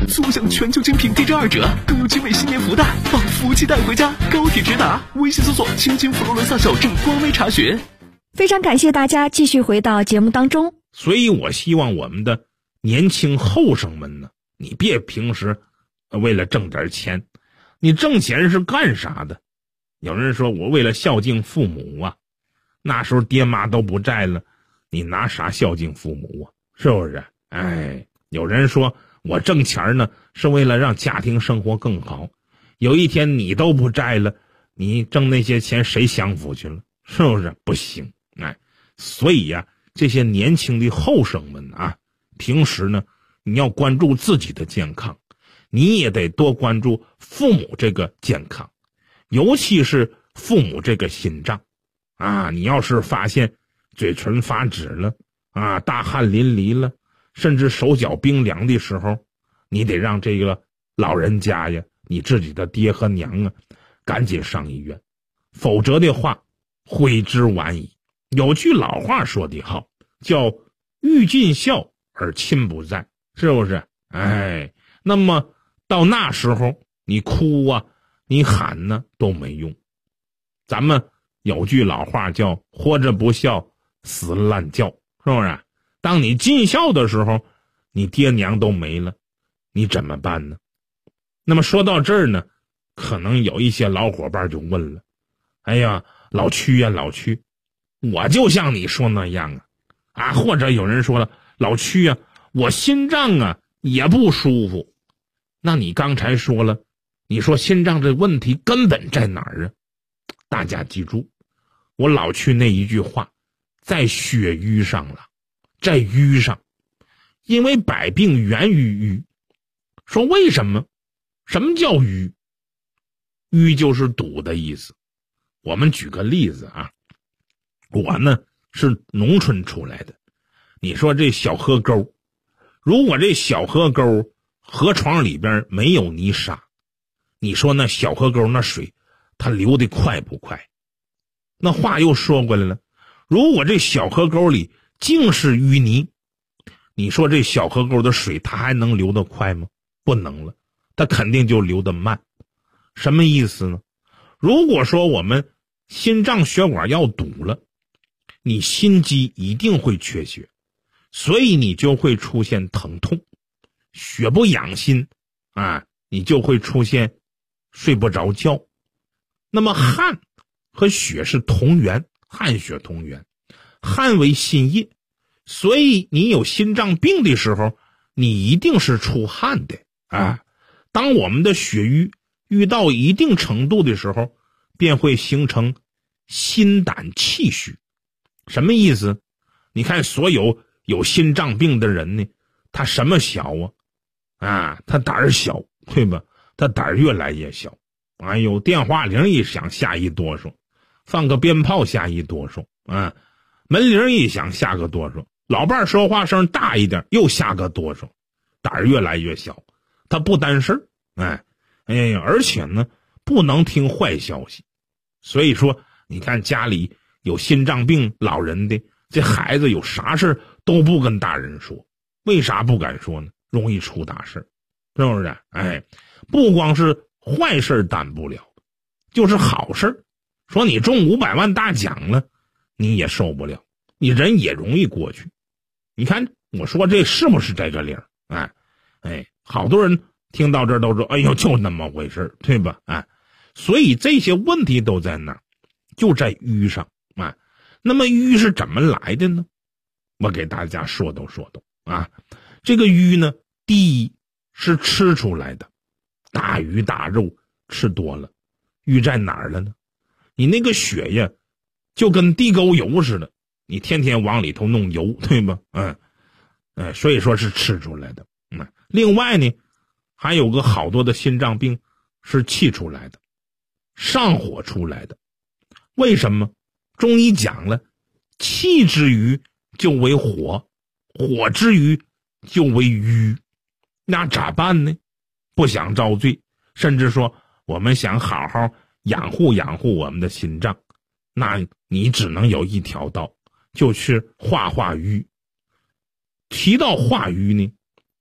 速享全球精品1.2折，更有精美新年福袋，把福气带回家。高铁直达，微信搜索“青青佛罗伦萨小镇”官微查询。 非常感谢大家继续回到节目当中。 所以我希望我们的年轻后生们呢，你别平时为了挣点钱，你挣钱是干啥的？有人说我为了孝敬父母啊，那时候爹妈都不在了，你拿啥孝敬父母啊？是不是？有人说我挣钱呢是为了让家庭生活更好，有一天你都不在了，你挣那些钱谁享福去了？是不是？不行。所以呀，这些年轻的后生们啊，平时呢你要关注自己的健康，你也得多关注父母这个健康，尤其是父母这个心脏啊。你要是发现嘴唇发紫了啊，大汗淋漓了，甚至手脚冰凉的时候，你得让这个老人家呀，你自己的爹和娘啊，赶紧上医院，否则的话悔之晚矣。有句老话说得好，叫欲尽孝而亲不在，是不是？那么到那时候你哭啊你喊呢都没用。咱们有句老话叫活着不孝死了烂叫，是不是？当你尽孝的时候，你爹娘都没了，你怎么办呢？那么说到这儿呢，可能有一些老伙伴就问了，哎呀，老曲呀老曲，我就像你说那样啊，或者有人说了，老曲啊，我心脏啊也不舒服。那你刚才说了，你说心脏这问题根本在哪儿啊？大家记住我老曲那一句话，在血瘀上了，在瘀上。因为百病源于瘀。说为什么？什么叫瘀？瘀就是堵的意思。我们举个例子啊，我呢是农村出来的，你说这小河沟，如果这小河沟河床里边没有泥沙，你说那小河沟那水它流得快不快？那话又说过来了，如果这小河沟里尽是淤泥，你说这小河沟的水它还能流得快吗？不能了，它肯定就流得慢。什么意思呢？如果说我们心脏血管要堵了，你心肌一定会缺血，所以你就会出现疼痛，血不养心啊，你就会出现睡不着觉。那么汗和血是同源，汗血同源，汗为心液，所以你有心脏病的时候，你一定是出汗的啊。当我们的血瘀到一定程度的时候，便会形成心胆气虚。什么意思？你看所有有心脏病的人呢，他什么小啊？他胆儿小，对吧？他胆儿越来越小。哎呦，电话铃一响吓一哆嗦，放个鞭炮吓一哆嗦啊，门铃一响吓个哆嗦，老伴说话声大一点又吓个哆嗦，胆儿越来越小。他不担事儿，而且呢不能听坏消息。所以说你看家里有心脏病老人的，这孩子有啥事都不跟大人说。为啥不敢说呢？容易出大事，是不是？不光是坏事担不了，就是好事，说你中500万大奖了，你也受不了，你人也容易过去。你看我说这是不是这个理儿？好多人听到这儿都说，哎呦，就那么回事，对吧？所以这些问题都在哪儿？就在瘀上啊。那么瘀是怎么来的呢？我给大家说道啊。这个瘀呢，第一是吃出来的，大鱼大肉吃多了，瘀在哪儿了呢？你那个血呀，就跟地沟油似的，你天天往里头弄油，对吧？所以说是吃出来的。另外呢，还有个好多的心脏病是气出来的，上火出来的。为什么？中医讲了，气之余就为火，火之余就为瘀。那咋办呢？不想遭罪，甚至说我们想好好养护我们的心脏，那你只能有一条道，就去化瘀。提到化瘀呢，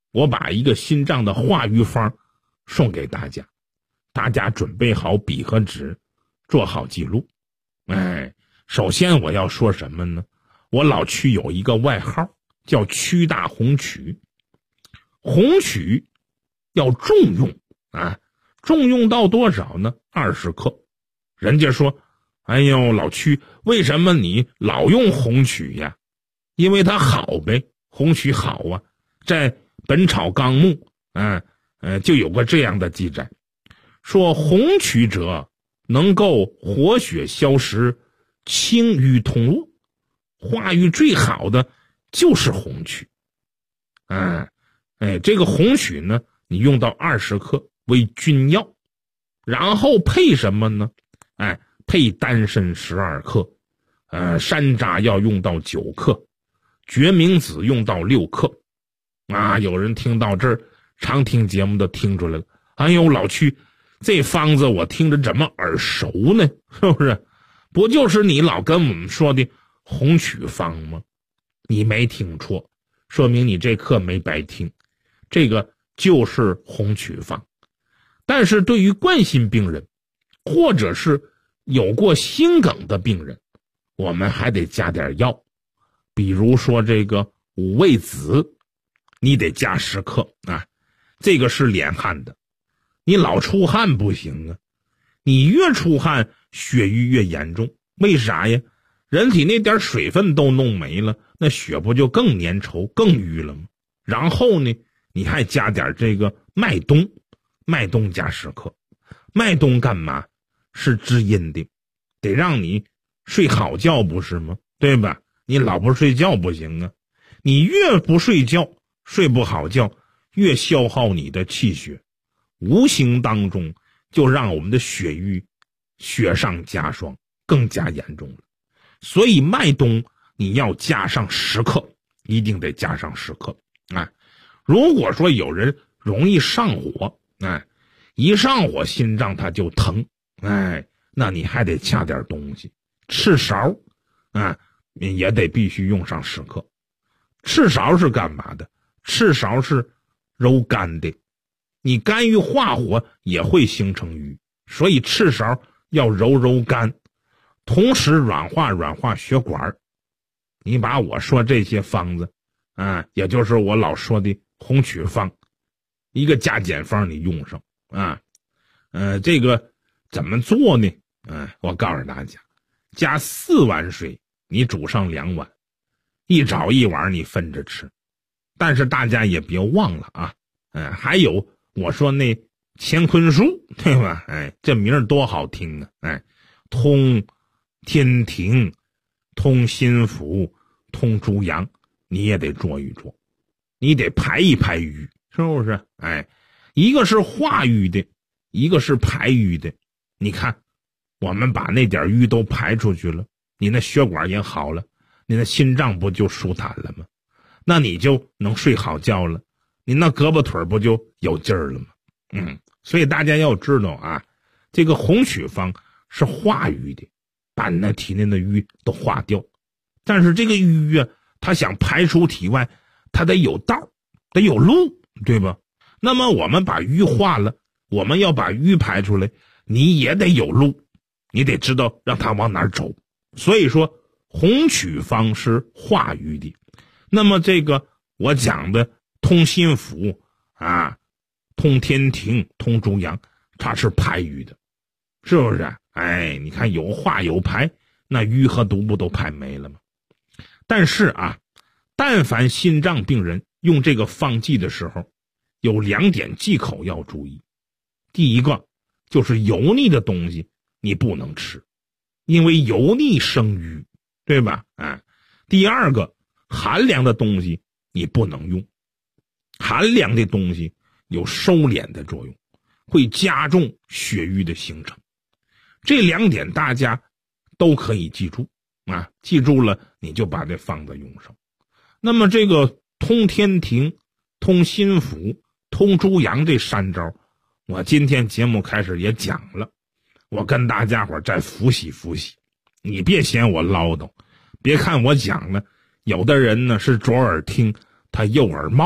我把一个心脏的化瘀方送给大家，大家准备好笔和纸，做好记录。首先我要说什么呢？我老曲有一个外号叫曲大红曲。红曲要重用重用到多少呢？20克。人家说，哎呦，老曲，为什么你老用红曲呀？因为它好呗，红曲好啊。在《本草纲目》就有过这样的记载，说红曲者能够活血消食，清瘀通络，化瘀最好的就是红曲。这个红曲呢，你用到20克为君药，然后配什么呢？配丹参12克，山楂要用到9克，决明子用到6克。有人听到这儿，常听节目的听出来了，哎呦，老曲，这方子我听着怎么耳熟呢？是不是？不就是你老跟我们说的红曲方吗？你没听错，说明你这课没白听，这个就是红曲方。但是对于冠心病人，或者是有过心梗的病人，我们还得加点药，比如说这个五味子，你得加10克这个是敛汗的。你老出汗不行啊，你越出汗血瘀越严重。为啥呀？人体那点水分都弄没了，那血不就更粘稠更瘀了吗？然后呢，你还加点这个麦冬，麦冬加10克。麦冬干嘛？是滋阴的，得让你睡好觉，不是吗？对吧？你老不睡觉不行啊，你越不睡觉，睡不好觉，越消耗你的气血，无形当中就让我们的血瘀雪上加霜，更加严重了。所以麦冬你要加上10克，一定得加上10克。如果说有人容易上火，一上火心脏它就疼，那你还得加点东西。赤芍也得必须用上10克。赤芍是干嘛的？赤芍是揉肝的，你肝郁化火也会形成瘀，所以赤芍要揉肝，同时软化血管。你把我说这些方子也就是我老说的红曲方，一个加减方你用上这个怎么做呢？我告诉大家，加4碗水，你煮上2碗，一早一晚你分着吃。但是大家也别忘了还有我说那乾坤术，对吧？这名儿多好听啊！通天庭，通心腑，通诸阳，你也得做一做，你得排一排瘀，是不是？一个是化瘀的，一个是排瘀的。你看，我们把那点瘀都排出去了，你那血管也好了，你那心脏不就舒坦了吗？那你就能睡好觉了，你那胳膊腿不就有劲儿了吗？所以大家要知道这个红曲方是化瘀的，把那体内的瘀都化掉。但是这个瘀它想排出体外，它得有道，得有路，对吧？那么我们把瘀化了，我们要把瘀排出来，你也得有路，你得知道让它往哪儿走。所以说红曲方是化瘀的。那么这个我讲的通心腑通天庭，通诸阳，它是排瘀的，是不是？你看有化有排，那瘀和毒不都排没了吗？但是但凡心脏病人用这个方剂的时候，有2点忌口要注意。第一个就是油腻的东西你不能吃，因为油腻生瘀，对吧？第二个，寒凉的东西你不能用，寒凉的东西有收敛的作用，会加重血瘀的形成。这2点大家都可以记住记住了你就把这方子用上。那么这个通天庭，通心腑，通诸阳这3招，我今天节目开始也讲了，我跟大家伙再复习复习，你别嫌我唠叨。别看我讲了，有的人呢是左耳听他右耳冒，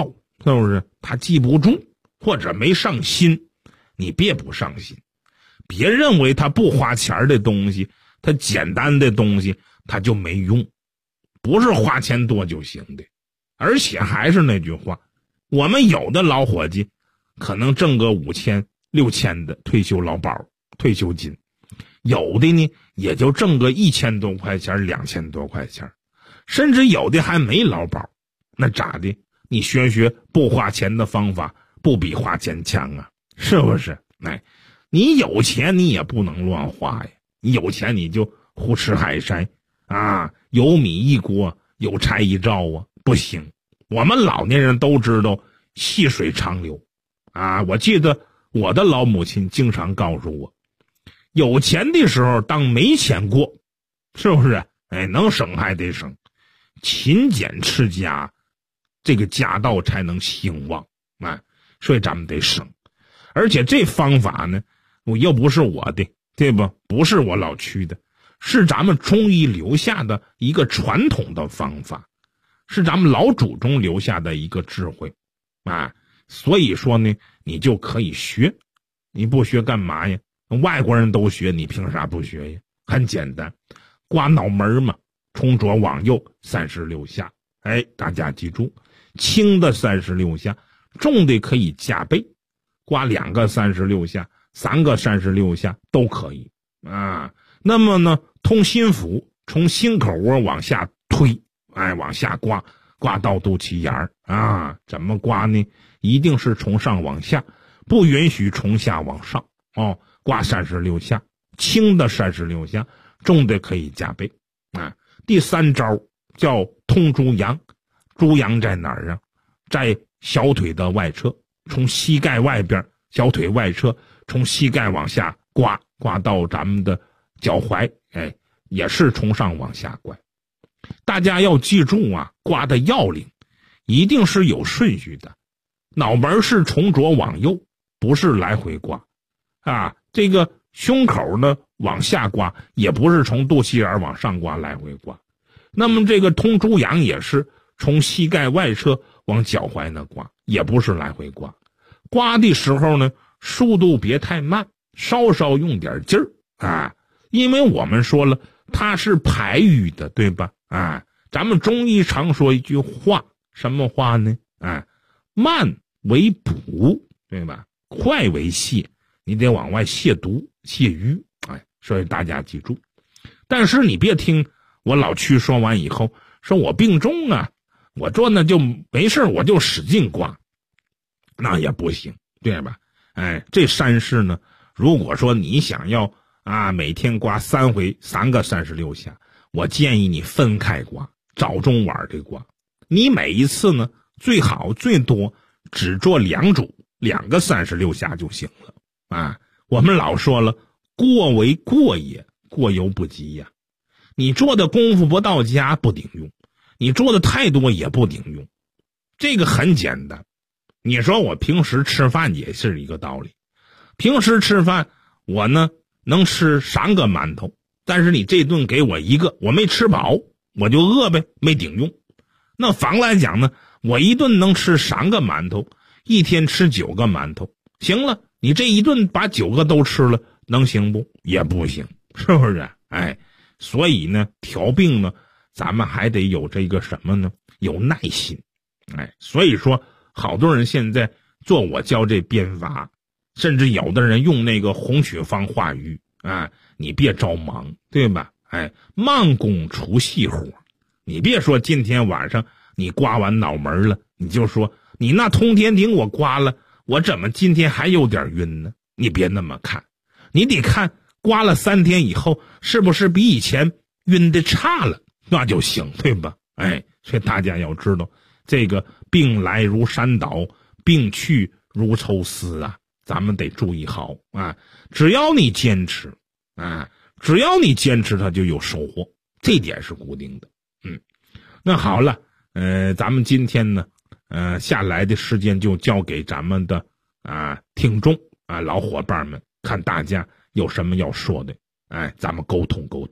是不是？他记不住或者没上心，你别不上心，别认为他不花钱的东西，他简单的东西他就没用，不是花钱多就行的。而且还是那句话，我们有的老伙计可能挣个5000、6000的退休劳保、退休金，有的呢也就挣个1000多块钱、2000多块钱，甚至有的还没劳保。那咋的？你学学不花钱的方法，不比花钱强啊？是不是？你有钱你也不能乱花呀，你有钱你就胡吃海塞啊，有米一锅，有柴一灶啊，不行。我们老年人都知道细水长流啊，我记得我的老母亲经常告诉我，有钱的时候当没钱过，是不是？能省还得省，勤俭持家，这个家道才能兴旺啊，所以咱们得省。而且这方法呢，又不是我的，对吧？不是我老去的，是咱们中医留下的一个传统的方法，是咱们老祖宗留下的一个智慧啊。所以说呢，你就可以学，你不学干嘛呀？外国人都学，你凭啥不学呀？很简单，刮脑门嘛，从左往右36下，大家记住，轻的36下，重的可以加倍，刮2个36下，3个36下都可以啊。那么呢，通心腑，从心口窝往下推，往下刮，刮到肚脐眼啊。怎么刮呢？一定是从上往下，不允许从下往上哦。刮36下，轻的36下，重的可以加倍啊。第3招叫通猪阳，猪阳在哪儿啊？在小腿的外侧，从膝盖外边，小腿外侧，从膝盖往下刮，刮到咱们的脚踝，也是从上往下刮。大家要记住啊，刮的要领一定是有顺序的，脑门是从左往右，不是来回刮啊。这个胸口呢往下刮，也不是从肚脐眼往上刮，来回刮。那么这个通猪阳也是从膝盖外侧往脚踝那刮，也不是来回刮。刮的时候呢，速度别太慢，稍稍用点劲儿啊，因为我们说了，它是排瘀的，对吧？咱们中医常说一句话，什么话呢？慢为补，对吧？快为泻，你得往外泻毒、泻瘀，所以大家记住。但是你别听我老屈说完以后，说我病重啊，我做那就没事，我就使劲刮，那也不行，对吧？这3式呢，如果说你想要每天刮3回，3个36下，我建议你分开刮，早中晚的刮。你每一次呢，最好最多只做2组，2个36下就行了啊。我们老说了，过为过也，过犹不及呀。你做的功夫不到家不顶用，你做的太多也不顶用。这个很简单，你说我平时吃饭也是一个道理。平时吃饭我呢能吃3个馒头，但是你这顿给我1个，我没吃饱，我就饿呗，没顶用。那反来讲呢，我一顿能吃3个馒头，一天吃9个馒头，行了，你这一顿把9个都吃了，能行不？也不行，是不是？所以呢，调病呢，咱们还得有这个什么呢？有耐心。所以说，好多人现在做我教这编法，甚至有的人用那个红曲方化瘀你别着忙，对吧？慢工出细活。你别说今天晚上你刮完脑门了，你就说你那通天顶我刮了，我怎么今天还有点晕呢？你别那么看，你得看刮了3天以后是不是比以前晕的差了，那就行，对吧？所以大家要知道，这个病来如山倒，病去如抽丝啊，咱们得注意好只要你坚持只要你坚持，它就有收获，这点是固定的。那好了，咱们今天呢下来的时间就交给咱们的听众老伙伴们，看大家有什么要说的，咱们沟通沟通。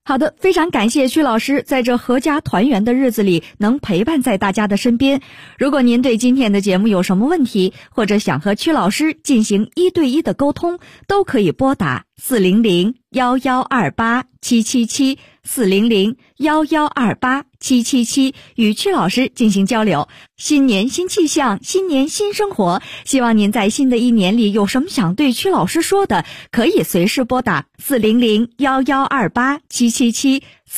好的，非常感谢曲老师在这阖家团圆的日子里能陪伴在大家的身边。如果您对今天的节目有什么问题，或者想和曲老师进行1对1的沟通，都可以拨打400-1128-777 400-1128-777与曲老师进行交流。新年新气象，新年新生活，希望您在新的一年里有什么想对曲老师说的，可以随时拨打400-1128-777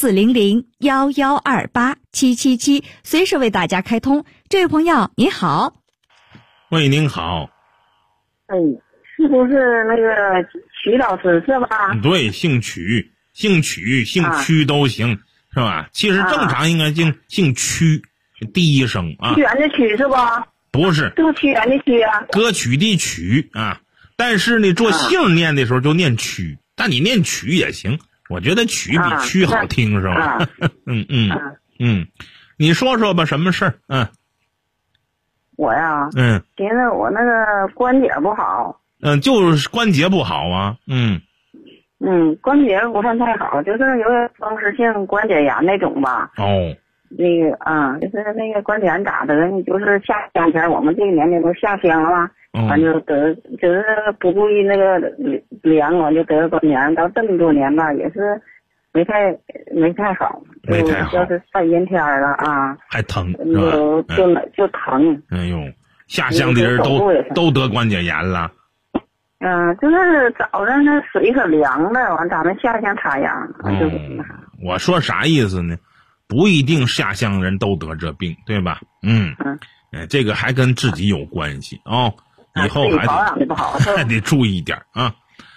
400-1128-777，随时为大家开通。这位朋友您好。 喂，您好。 是不是那个曲老师是吧？ 对，姓曲、姓曲都行，是吧？其实正常应该姓曲，第一声啊。 屈原的曲是吧？ 不是， 是不是屈原的曲啊？ 歌曲的曲啊，但是呢，做姓念的时候就念曲，但你念曲也行。我觉得曲比曲好听，是吧？你说说吧，什么事儿？ 我呀，寻思我那个关节不好。 就是关节不好啊。 关节不算太好，就是有点风湿性关节炎那种吧。那个就是那个关节炎咋的？就是下乡前，我们这个年龄都下乡了嘛，完就得就是不注意那个凉，完就得关节炎，到这么多年吧，也是没太好，就是上阴天了啊， 还疼， 就疼。 哎呦，下乡的人都得关节炎了。 就是早上那水可凉了，完咱们下乡插秧，就是那啥。 我说啥意思呢？不一定下乡人都得这病，对吧？这个还跟自己有关系哦。以后还得注意点啊。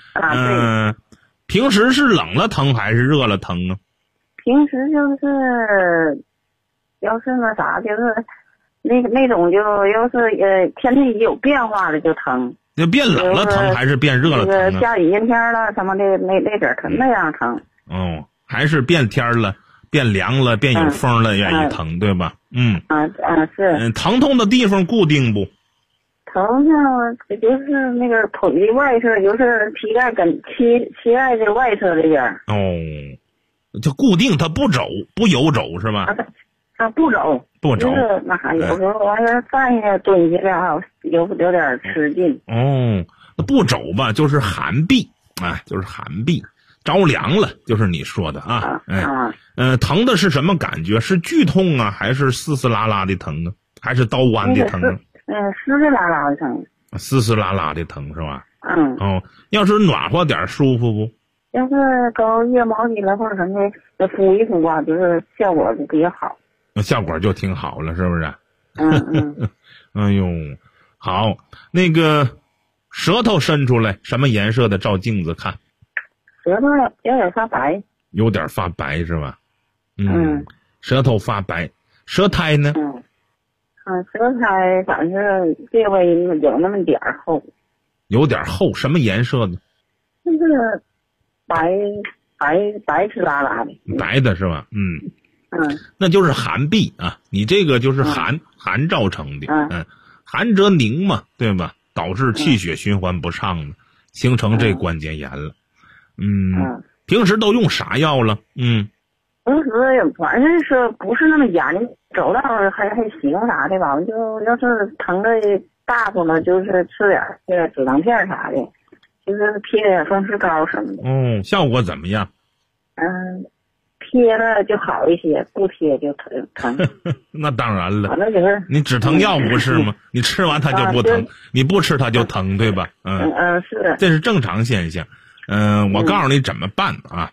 平时是冷了疼还是热了疼啊？ 平时就是要是那啥，就是那种就要是天气有变化了就疼。 就变冷了疼还是变热了疼啊？ 下雨阴天了什么的那阵疼那样疼。 还是变天了，变凉了，变有风了愿意疼，对吧？ 是。 疼痛的地方固定不？ 疼上就是那个腿的外侧，就是膝盖跟膝盖的外侧这边。 就固定，它不游走是吧？ 它不走，就是那啥，有时候完了站下蹲下来，有点吃劲。 不走吧，就是寒痹啊，就是寒痹，着凉了，就是你说的啊。疼的是什么感觉？是剧痛啊，还是丝丝拉拉的疼啊？还是刀剜的疼啊？ 丝丝拉拉的疼。 丝丝拉拉的疼是吧？要是暖和点舒服不？ 要是搞腋毛巾了或者什么的，敷一敷吧，就是效果就比较好。 效果就挺好了，是不是？哎呦，好，那个舌头伸出来，什么颜色的？照镜子看。 舌头有点发白。 有点发白是吧？舌头发白，舌苔呢？ 舌苔反正这位有那么点儿厚。 有点厚，什么颜色的？ 就是白吃拉拉的。 白的是吧？那就是寒痹啊，你这个就是寒造成的。寒则凝嘛，对吧？导致气血循环不畅了，形成这关节炎了。平时都用啥药了？平时反正是不是那么严，走道还行啥的吧。就要是疼的大发了，就是吃点这个止疼片啥的，就是贴点风湿膏什么的。 效果怎么样？ 贴了就好一些，不贴就疼。 那当然了， 反正就是你止疼药不是吗？你吃完它就不疼，你不吃它就疼，对吧？ 是。 这是正常现象。我告诉你怎么办啊？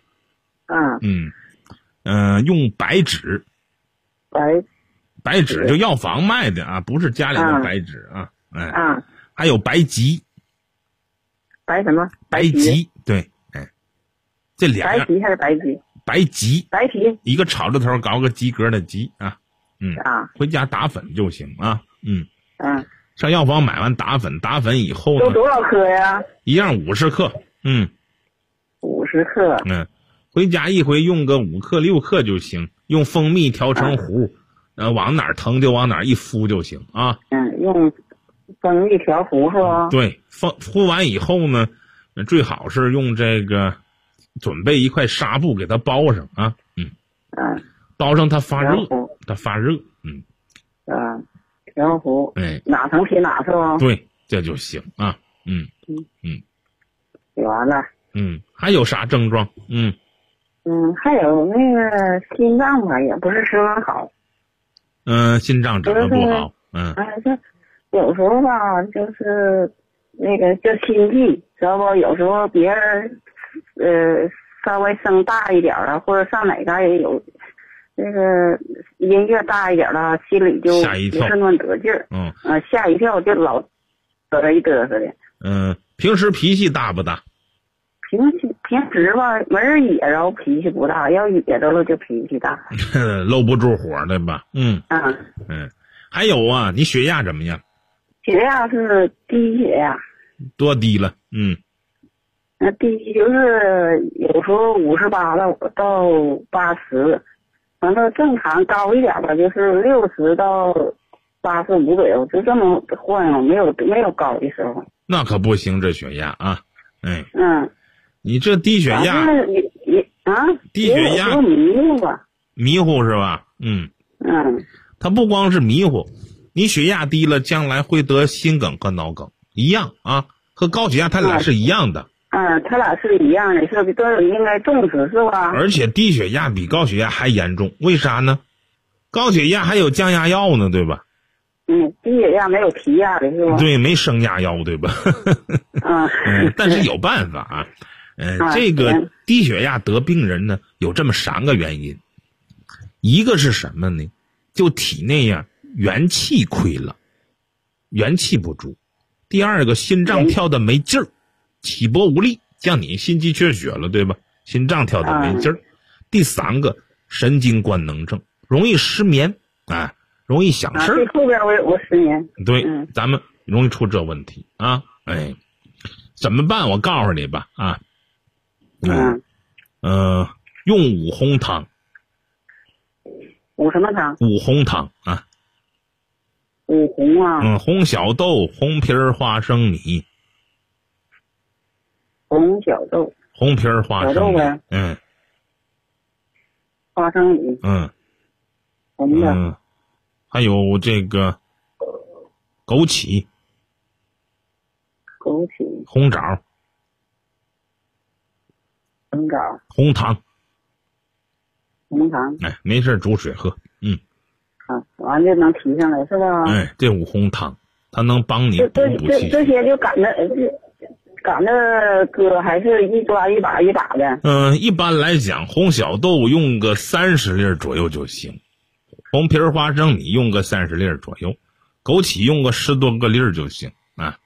用白芷。白芷就药房卖的啊，不是家里的白芷啊。还有白及。 白什么？ 白及，对，这俩。 白及还是白及？ 白及，一个草字头搞个及格的及啊。回家打粉就行啊。上药房买完打粉以后呢， 都多少克呀？ 一样50克。 50克。 回家一回用个5克6克就行，用蜂蜜调成糊，往哪儿疼就往哪儿一敷就行啊。 用蜂蜜调糊是吧？ 对，敷完以后呢，最好是用这个准备一块纱布给它包上啊，包上它发热， 调服，哪层贴哪是吧？ 对，这就行啊， 写完了。 还有啥症状？ 还有那个心脏吧，也不是十分好。 心脏怎么不好？ 这有时候吧，就是那个叫心悸，知道不？有时候别人稍微声大一点了，或者上哪嘎也有那个音乐大一点了，心里就不是那么得劲儿。吓一跳就老嘚一嘚瑟的。 平时脾气大不大？ 平时吧，没人惹着脾气不大，要惹着了就脾气大。 搂不住火对吧？还有啊，你血压怎么样？ 血压是低血压。 多低了？ 那低就是有时候58了到80，完了正常高一点吧，就是60到85左右，就这么换了，没有高的时候。 那可不行，这血压啊，你这低血压，低血压迷糊吧？ 迷糊是吧？它不光是迷糊，你血压低了，将来会得心梗和脑梗一样啊，和高血压它俩是一样的。 它俩是一样的，是都应该重视是吧？ 而且低血压比高血压还严重，为啥呢？高血压还有降压药呢，对吧？ 低血压没有提压的是吧？ 对，没升压药，对吧？但是有办法啊。这个低血压得病人呢，有这么3个原因。一个是什么呢？就体内元气亏了，元气不足。第二个，心脏跳得没劲儿，起搏无力，像你心肌缺血了，对吧？心脏跳得没劲儿。第3个，神经官能症，容易失眠容易想事儿。 后边我失眠。 对，咱们容易出这问题啊。怎么办？我告诉你吧用五红汤。 五什么汤？ 五红汤啊。 五红啊。 红小豆、红皮儿花生米。 红小豆。 红皮儿花生米。 花生米。红的。 还有这个枸杞。红枣。红糖。没事煮水喝。 完就能提上来是吧？ 这五红汤它能帮你补气。 这些就赶着搁，还是一抓一把一把的？ 一般来讲，红小豆用个30粒左右就行，红皮儿花生米用个30粒左右，枸杞用个10多个粒就行啊。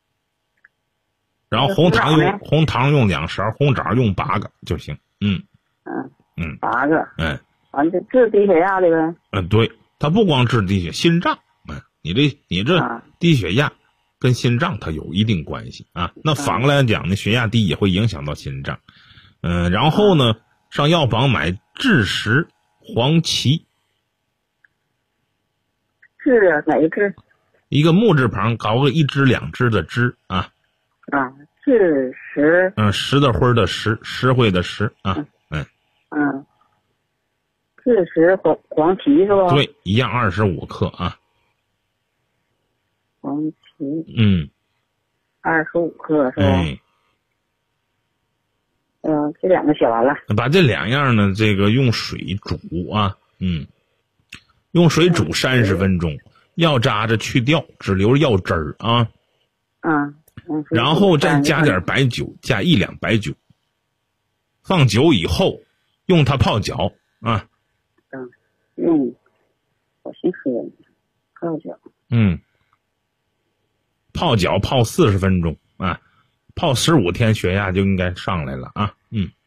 然后红糖用2勺，红枣用8个就行。 8个。完就治低血压的呗。 对，它不光治低血，心脏，你这低血压跟心脏它有一定关系啊。那反过来讲呢，血压低也会影响到心脏。然后呢，上药房买枳实、黄芪。 是哪个枳？ 一个木字旁，搞个1支2支的支啊。 枳实。 石的灰的石，石灰的石啊。 枳实黄芪是吧？ 对，一样25克啊。 黄芪。25克是吧？这2个写完了。 把这2样呢，这个用水煮啊。用水煮30分钟，药渣子去掉，只留药汁儿啊。然后再加点白酒，加1两白酒，放酒以后用它泡脚啊。 我先喝泡脚。 泡脚泡40分钟啊，泡15天血压就应该上来了啊。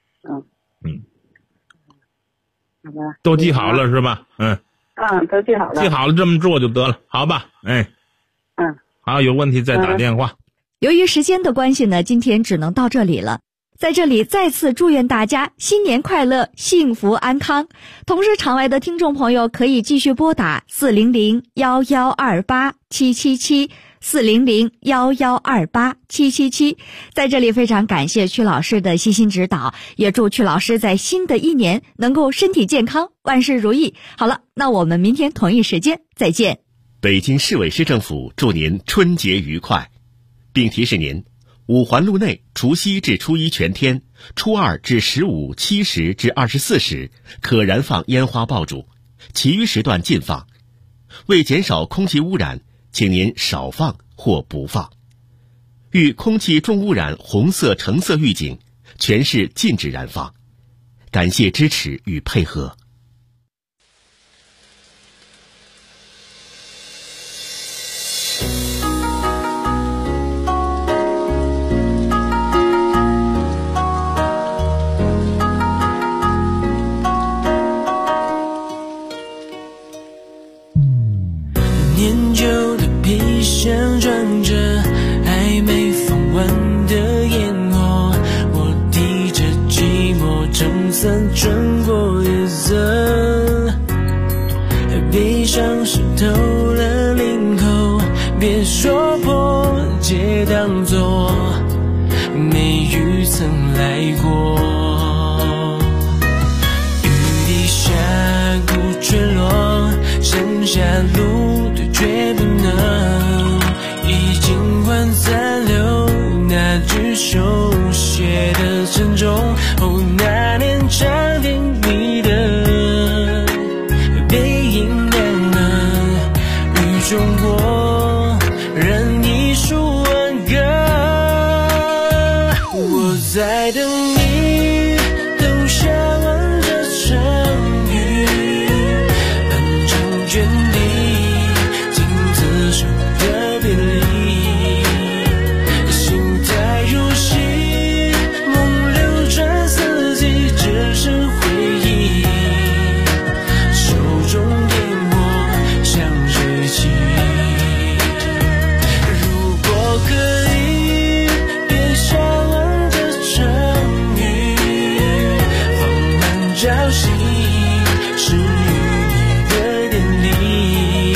好吧。 都记好了是吧？ 都记好了。 记好了这么做就得了，好吧？好，有问题再打电话。 由于时间的关系呢，今天只能到这里了。在这里再次祝愿大家新年快乐，幸福安康。同时场外的听众朋友可以继续拨打400-1128-777 400-1128-777。在这里非常感谢曲老师的悉心指导，也祝曲老师在新的一年能够身体健康，万事如意。好了，那我们明天同一时间再见。 北京市委市政府祝您春节愉快，并提示您，五环路内除夕至初一全天、初二至15、7时至24时可燃放烟花爆竹，其余时段禁放。为减少空气污染，请您少放或不放。遇空气重污染红色、橙色预警，全市禁止燃放。感谢支持与配合。 年久的皮箱装着还没放完的烟火，我提着寂寞撑伞穿过夜色，悲伤湿透了领口，别说破，皆当作没雨曾来过。雨滴下鼓坠落，剩下路绝不能已经换残留那句手写的沉重。哦，那年长亭里的背影亮了雨中过人一束挽歌。我在等你，等下完这场雨，漫长卷地的别离，心太如洗，梦流转四季，只剩回忆，手中烟火像锐气。如果可以，别下完这场雨，放慢朝夕，是与你的典礼。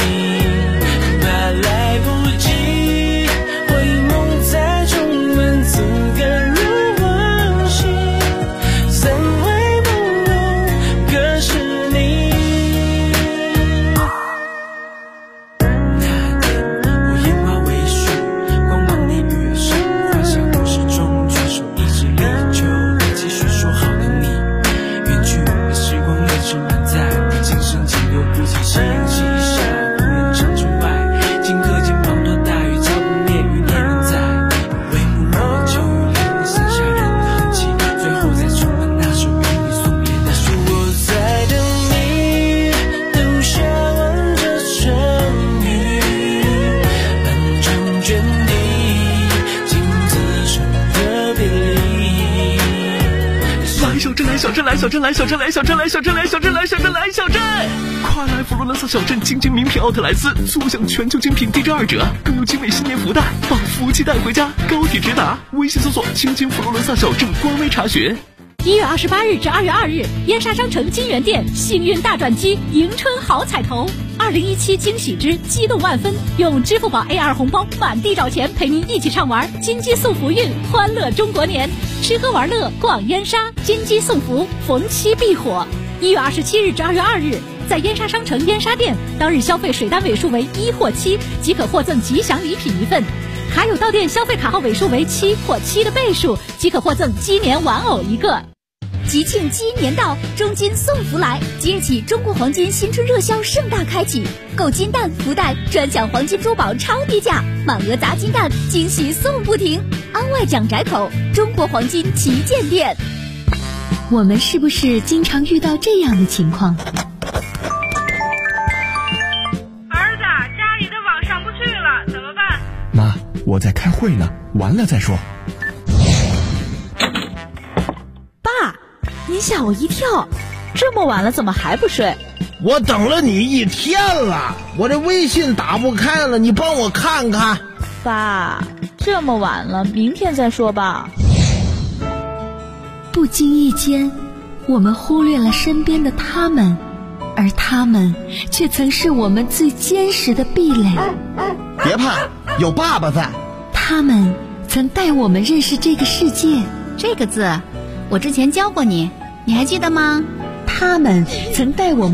小镇！快来佛罗伦萨小镇精品名品奥特莱斯，速享全球精品地2折，更有精美新年福袋，把福气带回家。高铁直达，微信搜索“清佛罗伦萨小镇”官微查询。 1月28日至2月2日，燕莎商城金源店幸运大转机，迎春好彩头，2017惊喜之激动万分，用支付宝 A2 红包满地找钱，陪您一起畅玩金鸡送福运，欢乐中国年，吃喝玩乐逛燕莎，金鸡送福，逢七必火。1月27日至2月2日，在燕莎商城燕莎店，当日消费水单尾数为1或7，即可获赠吉祥礼品1份。还有到店消费卡号尾数为7或7的倍数，即可获赠鸡年玩偶1个。 吉庆鸡年到，中金送福来！即日起，中国黄金新春热销盛大开启，购金蛋、福袋专享黄金珠宝超低价，满额砸金蛋，惊喜送不停。安外蒋宅口中国黄金旗舰店。 我们是不是经常遇到这样的情况？ 儿子，家里的网上不去了，怎么办？ 妈，我在开会呢，完了再说。 爸，你吓我一跳，这么晚了怎么还不睡？ 我等了你1天了，我这微信打不开了，你帮我看看。 爸，这么晚了，明天再说吧。 不经意间，我们忽略了身边的他们，而他们却曾是我们最坚实的壁垒。 别怕，有爸爸在。 他们曾带我们认识这个世界。 这个字，我之前教过你，你还记得吗？ 他们曾带我们